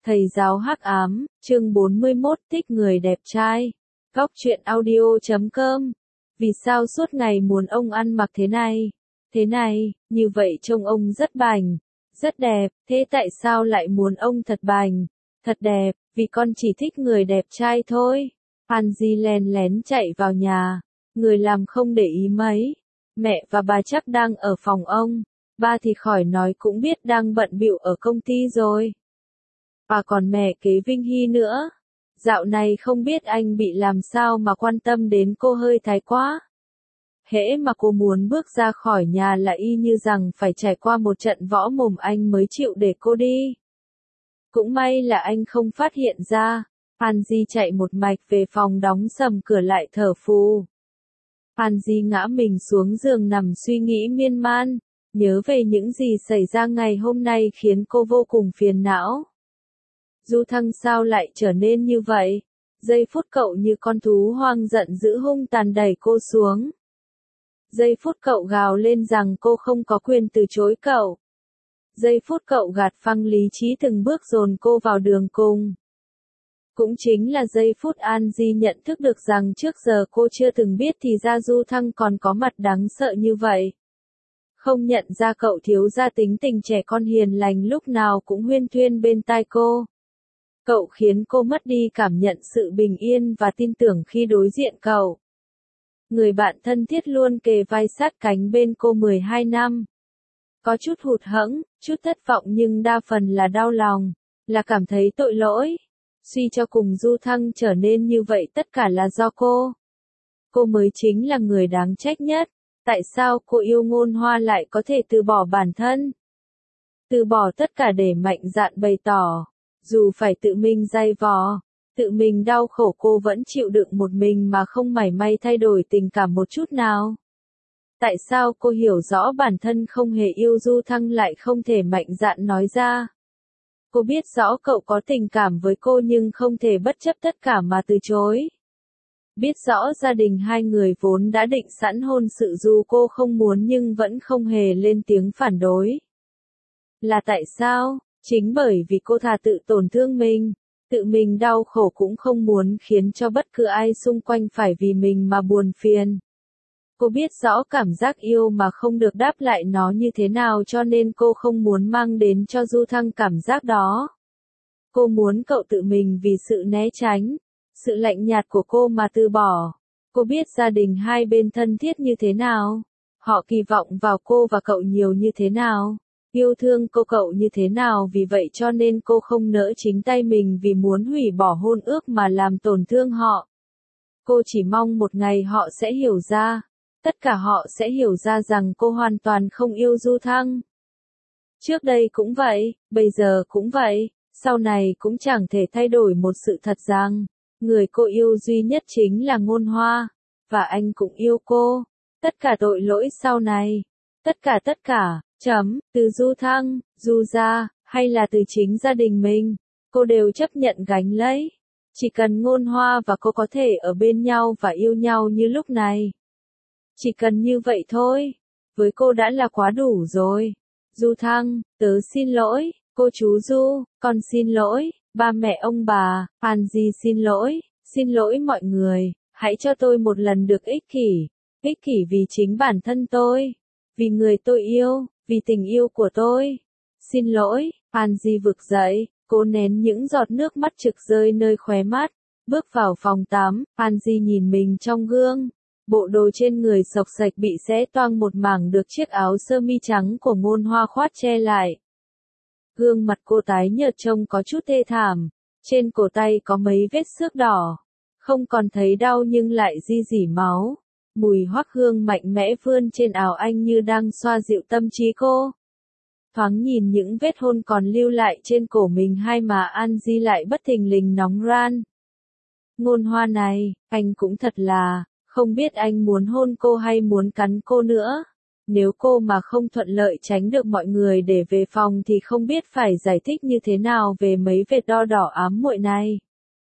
Thầy giáo hắc ám, chương 41 thích người đẹp trai. Góc truyện audio.com. Vì sao suốt ngày muốn ông ăn mặc thế này? Thế này, như vậy trông ông rất bảnh, rất đẹp, thế tại sao lại muốn ông thật bảnh, thật đẹp? Vì con chỉ thích người đẹp trai thôi. Hanji lén lén chạy vào nhà, người làm không để ý mấy. Mẹ và bà chắc đang ở phòng ông, ba thì khỏi nói cũng biết đang bận bịu ở công ty rồi. Và còn mẹ kế Vinh Hy nữa. Dạo này không biết anh bị làm sao mà quan tâm đến cô hơi thái quá. Hễ mà cô muốn bước ra khỏi nhà là y như rằng phải trải qua một trận võ mồm anh mới chịu để cô đi. Cũng may là anh không phát hiện ra. Hanji chạy một mạch về phòng đóng sầm cửa lại thở phù. Hanji ngã mình xuống giường nằm suy nghĩ miên man, nhớ về những gì xảy ra ngày hôm nay khiến cô vô cùng phiền não. Du Thăng sao lại trở nên như vậy? Giây phút cậu như con thú hoang giận dữ hung tàn đẩy cô xuống. Giây phút cậu gào lên rằng cô không có quyền từ chối cậu. Giây phút cậu gạt phăng lý trí từng bước dồn cô vào đường cùng. Cũng chính là giây phút Anji nhận thức được rằng trước giờ cô chưa từng biết thì ra Du Thăng còn có mặt đáng sợ như vậy. Không nhận ra cậu thiếu gia tính tình trẻ con hiền lành lúc nào cũng huyên thuyên bên tai cô. Cậu khiến cô mất đi cảm nhận sự bình yên và tin tưởng khi đối diện cậu. Người bạn thân thiết luôn kề vai sát cánh bên cô 12 năm. Có chút hụt hẫng, chút thất vọng nhưng đa phần là đau lòng, là cảm thấy tội lỗi. Suy cho cùng Du Thăng trở nên như vậy tất cả là do cô. Cô mới chính là người đáng trách nhất. Tại sao cô yêu Ngôn Hoa lại có thể từ bỏ bản thân? Từ bỏ tất cả để mạnh dạn bày tỏ. Dù phải tự mình day vò, tự mình đau khổ cô vẫn chịu đựng một mình mà không mảy may thay đổi tình cảm một chút nào. Tại sao cô hiểu rõ bản thân không hề yêu Du Thăng lại không thể mạnh dạn nói ra? Cô biết rõ cậu có tình cảm với cô nhưng không thể bất chấp tất cả mà từ chối. Biết rõ gia đình hai người vốn đã định sẵn hôn sự dù cô không muốn nhưng vẫn không hề lên tiếng phản đối. Là tại sao? Chính bởi vì cô thà tự tổn thương mình, tự mình đau khổ cũng không muốn khiến cho bất cứ ai xung quanh phải vì mình mà buồn phiền. Cô biết rõ cảm giác yêu mà không được đáp lại nó như thế nào cho nên cô không muốn mang đến cho Du Thăng cảm giác đó. Cô muốn cậu tự mình vì sự né tránh, sự lạnh nhạt của cô mà từ bỏ. Cô biết gia đình hai bên thân thiết như thế nào, họ kỳ vọng vào cô và cậu nhiều như thế nào. Yêu thương cô cậu như thế nào vì vậy cho nên cô không nỡ chính tay mình vì muốn hủy bỏ hôn ước mà làm tổn thương họ. Cô chỉ mong một ngày họ sẽ hiểu ra, tất cả họ sẽ hiểu ra rằng cô hoàn toàn không yêu Du Thăng. Trước đây cũng vậy, bây giờ cũng vậy, sau này cũng chẳng thể thay đổi một sự thật rằng, người cô yêu duy nhất chính là Ngôn Hoa, và anh cũng yêu cô. Tất cả tội lỗi sau này, tất cả. Từ Du Thăng, Du gia, hay là từ chính gia đình mình, cô đều chấp nhận gánh lấy. Chỉ cần Ngôn Hoa và cô có thể ở bên nhau và yêu nhau như lúc này. Chỉ cần như vậy thôi, với cô đã là quá đủ rồi. Du Thăng, tớ xin lỗi, cô chú Du, con xin lỗi, ba mẹ ông bà, Hanji xin lỗi mọi người, hãy cho tôi một lần được ích kỷ vì chính bản thân tôi, vì người tôi yêu. Vì tình yêu của tôi. Xin lỗi, Hanji vực dậy, cô nén những giọt nước mắt trực rơi nơi khóe mắt. Bước vào phòng tắm, Hanji nhìn mình trong gương. Bộ đồ trên người xộc xệch bị xé toang một mảng được chiếc áo sơ mi trắng của Ngôn Hoa khoát che lại. Gương mặt cô tái nhợt trông có chút thê thảm. Trên cổ tay có mấy vết xước đỏ. Không còn thấy đau nhưng lại rỉ máu. Mùi hoắc hương mạnh mẽ vươn trên áo anh như đang xoa dịu tâm trí cô. Thoáng nhìn những vết hôn còn lưu lại trên cổ mình hai má Anji lại bất thình lình nóng ran. Ngôn Hoa này, anh cũng thật là, không biết anh muốn hôn cô hay muốn cắn cô nữa. Nếu cô mà không thuận lợi tránh được mọi người để về phòng thì không biết phải giải thích như thế nào về mấy vệt đo đỏ ám muội này.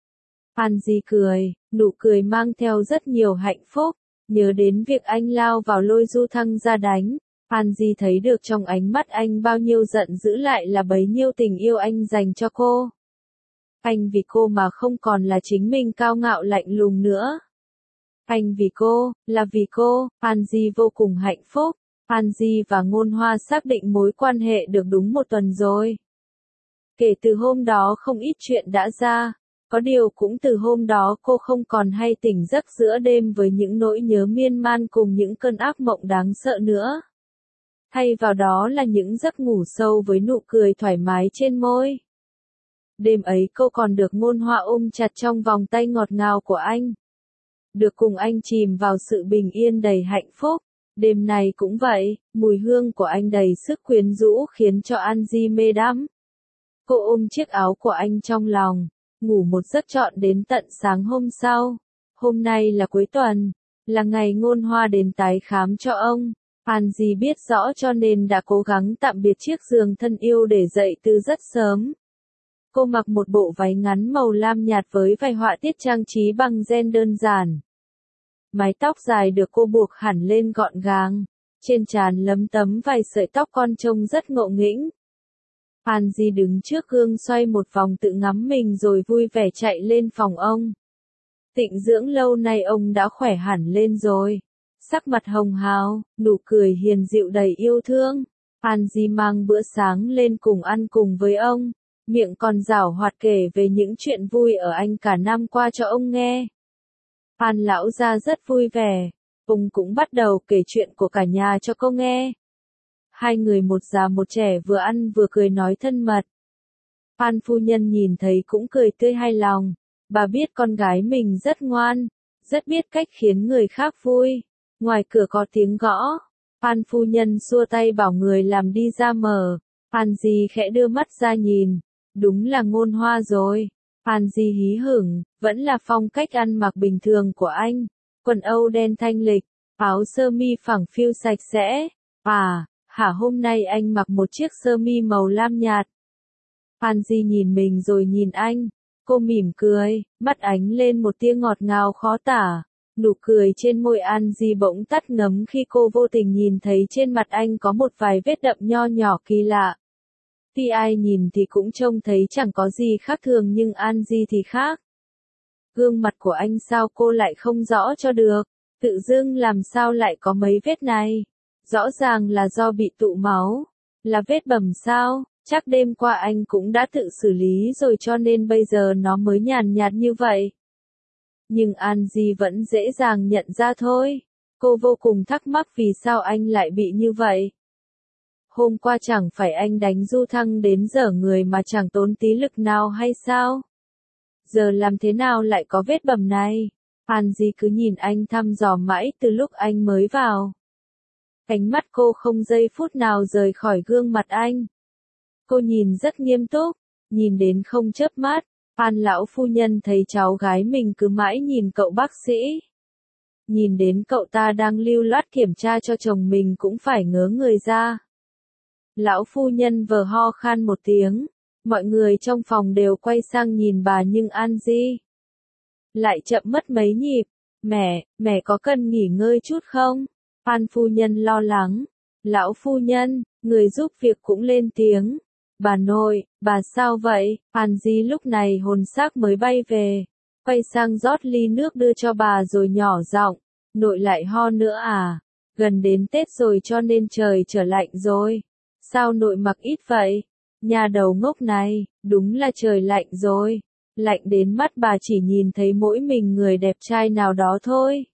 Anji cười, nụ cười mang theo rất nhiều hạnh phúc. Nhớ đến việc anh lao vào lôi Du Thăng ra đánh, Hanji thấy được trong ánh mắt anh bao nhiêu giận dữ lại là bấy nhiêu tình yêu anh dành cho cô. Anh vì cô mà không còn là chính mình cao ngạo lạnh lùng nữa. Anh vì cô, là vì cô, Anji vô cùng hạnh phúc. Anji và Ngôn Hoa xác định mối quan hệ được đúng một tuần rồi. Kể từ hôm đó không ít chuyện đã ra. Có điều cũng từ hôm đó cô không còn hay tỉnh giấc giữa đêm với những nỗi nhớ miên man cùng những cơn ác mộng đáng sợ nữa. Thay vào đó là những giấc ngủ sâu với nụ cười thoải mái trên môi. Đêm ấy cô còn được Ngôn Hoa ôm chặt trong vòng tay ngọt ngào của anh. Được cùng anh chìm vào sự bình yên đầy hạnh phúc. Đêm này cũng vậy, mùi hương của anh đầy sức quyến rũ khiến cho Anji mê đắm. Cô ôm chiếc áo của anh trong lòng, ngủ một giấc trọn đến tận sáng hôm sau. Hôm nay là cuối tuần, là ngày Ngôn Hoa đến tái khám cho ông. Anji biết rõ cho nên đã cố gắng tạm biệt chiếc giường thân yêu để dậy từ rất sớm. Cô mặc một bộ váy ngắn màu lam nhạt với vài họa tiết trang trí bằng ren đơn giản. Mái tóc dài được cô buộc hẳn lên gọn gàng, trên trán lấm tấm vài sợi tóc con trông rất ngộ nghĩnh. Anji đứng trước gương xoay một vòng tự ngắm mình rồi vui vẻ chạy lên phòng ông. Tịnh dưỡng lâu nay ông đã khỏe hẳn lên rồi. Sắc mặt hồng hào, nụ cười hiền dịu đầy yêu thương. Anji mang bữa sáng lên cùng ăn cùng với ông. Miệng còn giảo hoạt kể về những chuyện vui ở Anh cả năm qua cho ông nghe. An lão gia rất vui vẻ. Ông cũng bắt đầu kể chuyện của cả nhà cho cô nghe. Hai người một già một trẻ vừa ăn vừa cười nói thân mật. An phu nhân nhìn thấy cũng cười tươi hài lòng. Bà biết con gái mình rất ngoan, rất biết cách khiến người khác vui. Ngoài cửa có tiếng gõ. An phu nhân xua tay bảo người làm đi ra mở. Anji khẽ đưa mắt ra nhìn. Đúng là Ngôn Hoa rồi. Anji hí hửng, vẫn là phong cách ăn mặc bình thường của anh. Quần âu đen thanh lịch, áo sơ mi phẳng phiu sạch sẽ. Hả hôm nay anh mặc một chiếc sơ mi màu lam nhạt. Anji nhìn mình rồi nhìn anh. Cô mỉm cười, mắt ánh lên một tia ngọt ngào khó tả. Nụ cười trên môi Anji bỗng tắt ngấm khi cô vô tình nhìn thấy trên mặt anh có một vài vết đậm nho nhỏ kỳ lạ. Tuy ai nhìn thì cũng trông thấy chẳng có gì khác thường nhưng Anji thì khác. Gương mặt của anh sao cô lại không rõ cho được, tự dưng làm sao lại có mấy vết này. Rõ ràng là do bị tụ máu, là vết bầm sao, chắc đêm qua anh cũng đã tự xử lý rồi cho nên bây giờ nó mới nhàn nhạt như vậy. Nhưng Anji vẫn dễ dàng nhận ra thôi. Cô vô cùng thắc mắc vì sao anh lại bị như vậy. Hôm qua chẳng phải anh đánh Du Thăng đến dở người mà chẳng tốn tí lực nào hay sao? Giờ làm thế nào lại có vết bầm này? Anji cứ nhìn anh thăm dò mãi từ lúc anh mới vào. Ánh mắt cô không giây phút nào rời khỏi gương mặt anh. Cô nhìn rất nghiêm túc, nhìn đến không chớp mắt. An lão phu nhân thấy cháu gái mình cứ mãi nhìn cậu bác sĩ. Nhìn đến cậu ta đang lưu loát kiểm tra cho chồng mình cũng phải ngớ người ra. Lão phu nhân vờ ho khan một tiếng. Mọi người trong phòng đều quay sang nhìn bà nhưng Anji lại chậm mất mấy nhịp. Mẹ có cần nghỉ ngơi chút không? An phu nhân lo lắng. Lão phu nhân, người giúp việc cũng lên tiếng. Bà nội, bà sao vậy? Anji lúc này hồn xác mới bay về. Quay sang rót ly nước đưa cho bà rồi nhỏ giọng. Nội lại ho nữa à? Gần đến Tết rồi cho nên trời trở lạnh rồi. Sao nội mặc ít vậy? Nhà đầu ngốc này, đúng là trời lạnh rồi. Lạnh đến mắt bà chỉ nhìn thấy mỗi mình người đẹp trai nào đó thôi.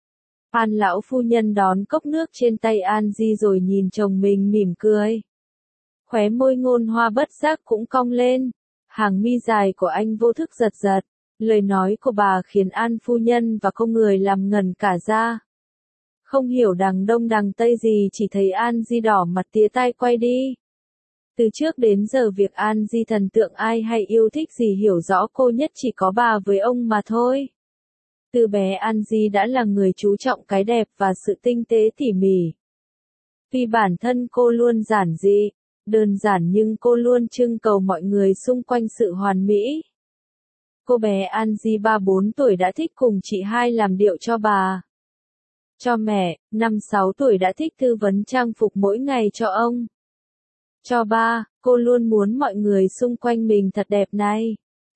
An lão phu nhân đón cốc nước trên tay Anji rồi nhìn chồng mình mỉm cười. Khóe môi Ngôn Hoa bất giác cũng cong lên. Hàng mi dài của anh vô thức giật giật. Lời nói của bà khiến An phu nhân và cô người làm ngẩn cả ra. Không hiểu đằng đông đằng tây gì chỉ thấy Anji đỏ mặt tía tai quay đi. Từ trước đến giờ việc Anji thần tượng ai hay yêu thích gì hiểu rõ cô nhất chỉ có bà với ông mà thôi. Từ bé Anji đã là người chú trọng cái đẹp và sự tinh tế tỉ mỉ. Vì bản thân cô luôn giản dị, đơn giản nhưng cô luôn trưng cầu mọi người xung quanh sự hoàn mỹ. Cô bé Anji 3-4 tuổi đã thích cùng chị hai làm điệu cho bà. Cho mẹ, 5-6 tuổi đã thích tư vấn trang phục mỗi ngày cho ông. Cho ba, cô luôn muốn mọi người xung quanh mình thật đẹp này,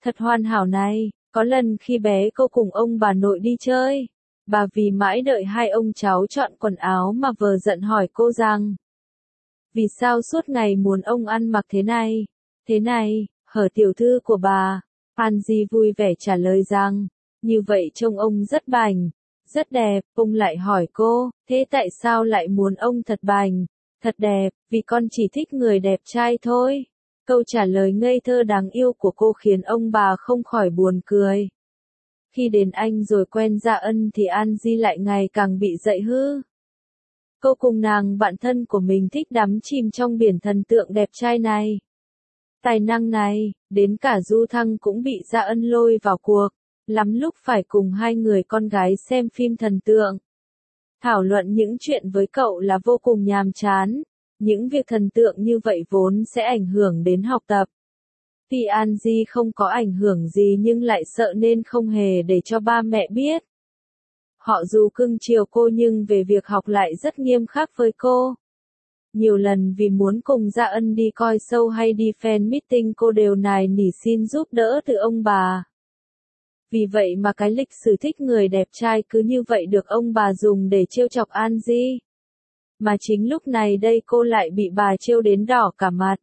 Thật hoàn hảo này, có lần khi bé cô cùng ông bà nội đi chơi, bà vì mãi đợi hai ông cháu chọn quần áo mà vờ giận hỏi cô rằng, vì sao suốt ngày muốn ông ăn mặc thế này, hở tiểu thư của bà. Pansy vui vẻ trả lời rằng, như vậy trông ông rất bảnh, rất đẹp. Ông lại hỏi cô, thế tại sao lại muốn ông thật bảnh, thật đẹp, vì con chỉ thích người đẹp trai thôi. Câu trả lời ngây thơ đáng yêu của cô khiến ông bà không khỏi buồn cười. Khi đến Anh rồi quen Gia Ân thì Angie lại ngày càng bị dạy hư. Cô cùng nàng bạn thân của mình thích đắm chìm trong biển thần tượng đẹp trai này, tài năng này, đến cả Du Thăng cũng bị Gia Ân lôi vào cuộc, lắm lúc phải cùng hai người con gái xem phim thần tượng. Thảo luận những chuyện với cậu là vô cùng nhàm chán, những việc thần tượng như vậy vốn sẽ ảnh hưởng đến học tập. Tuy Angie không có ảnh hưởng gì nhưng lại sợ nên không hề để cho ba mẹ biết. Họ dù cưng chiều cô nhưng về việc học lại rất nghiêm khắc với cô. Nhiều lần vì muốn cùng Gia Ân đi coi show hay đi fan meeting cô đều nài nỉ xin giúp đỡ từ ông bà. Vì vậy mà cái lịch sử thích người đẹp trai cứ như vậy được ông bà dùng để trêu chọc Angie. Mà chính lúc này đây cô lại bị bà trêu đến đỏ cả mặt.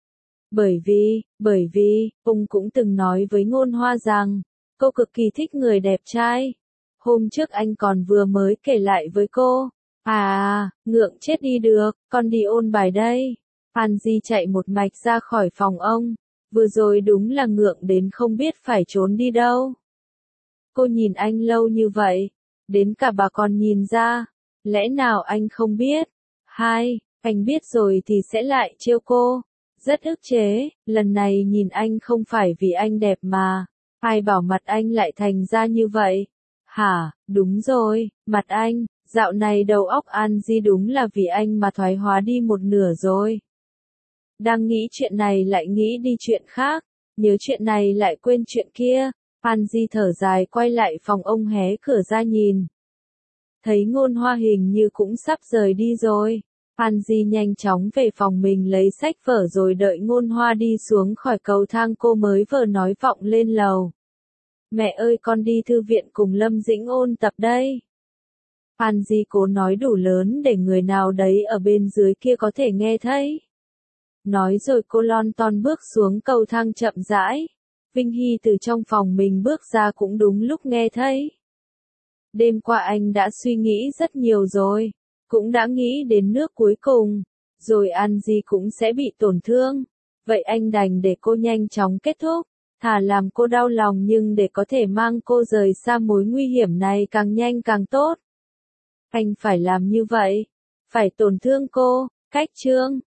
Bởi vì, ông cũng từng nói với Ngôn Hoa rằng, cô cực kỳ thích người đẹp trai. Hôm trước anh còn vừa mới kể lại với cô. Ngượng chết đi được, con đi ôn bài đây. Pansy chạy một mạch ra khỏi phòng ông. Vừa rồi đúng là ngượng đến không biết phải trốn đi đâu. Cô nhìn anh lâu như vậy, đến cả bà còn nhìn ra. Lẽ nào anh không biết? Anh biết rồi thì sẽ lại trêu cô. Rất ức chế, lần này nhìn anh không phải vì anh đẹp mà. Ai bảo mặt anh lại thành ra như vậy? Hả, đúng rồi, mặt anh, dạo này đầu óc Angie đúng là vì anh mà thoái hóa đi một nửa rồi. Đang nghĩ chuyện này lại nghĩ đi chuyện khác, nhớ chuyện này lại quên chuyện kia. Angie thở dài quay lại phòng ông hé cửa ra nhìn. Thấy Ngôn Hoa hình như cũng sắp rời đi rồi. Angie nhanh chóng về phòng mình lấy sách vở rồi đợi Ngôn Hoa đi xuống khỏi cầu thang cô mới vờ nói vọng lên lầu. Mẹ ơi con đi thư viện cùng Lâm Dĩnh ôn tập đây. Angie cố nói đủ lớn để người nào đấy ở bên dưới kia có thể nghe thấy. Nói rồi cô lon ton bước xuống cầu thang chậm rãi. Vinh Hy từ trong phòng mình bước ra cũng đúng lúc nghe thấy. Đêm qua anh đã suy nghĩ rất nhiều rồi. Cũng đã nghĩ đến nước cuối cùng. Rồi Angie cũng sẽ bị tổn thương. Vậy anh đành để cô nhanh chóng kết thúc. Thà làm cô đau lòng nhưng để có thể mang cô rời xa mối nguy hiểm này càng nhanh càng tốt. Anh phải làm như vậy. Phải tổn thương cô. Cách chương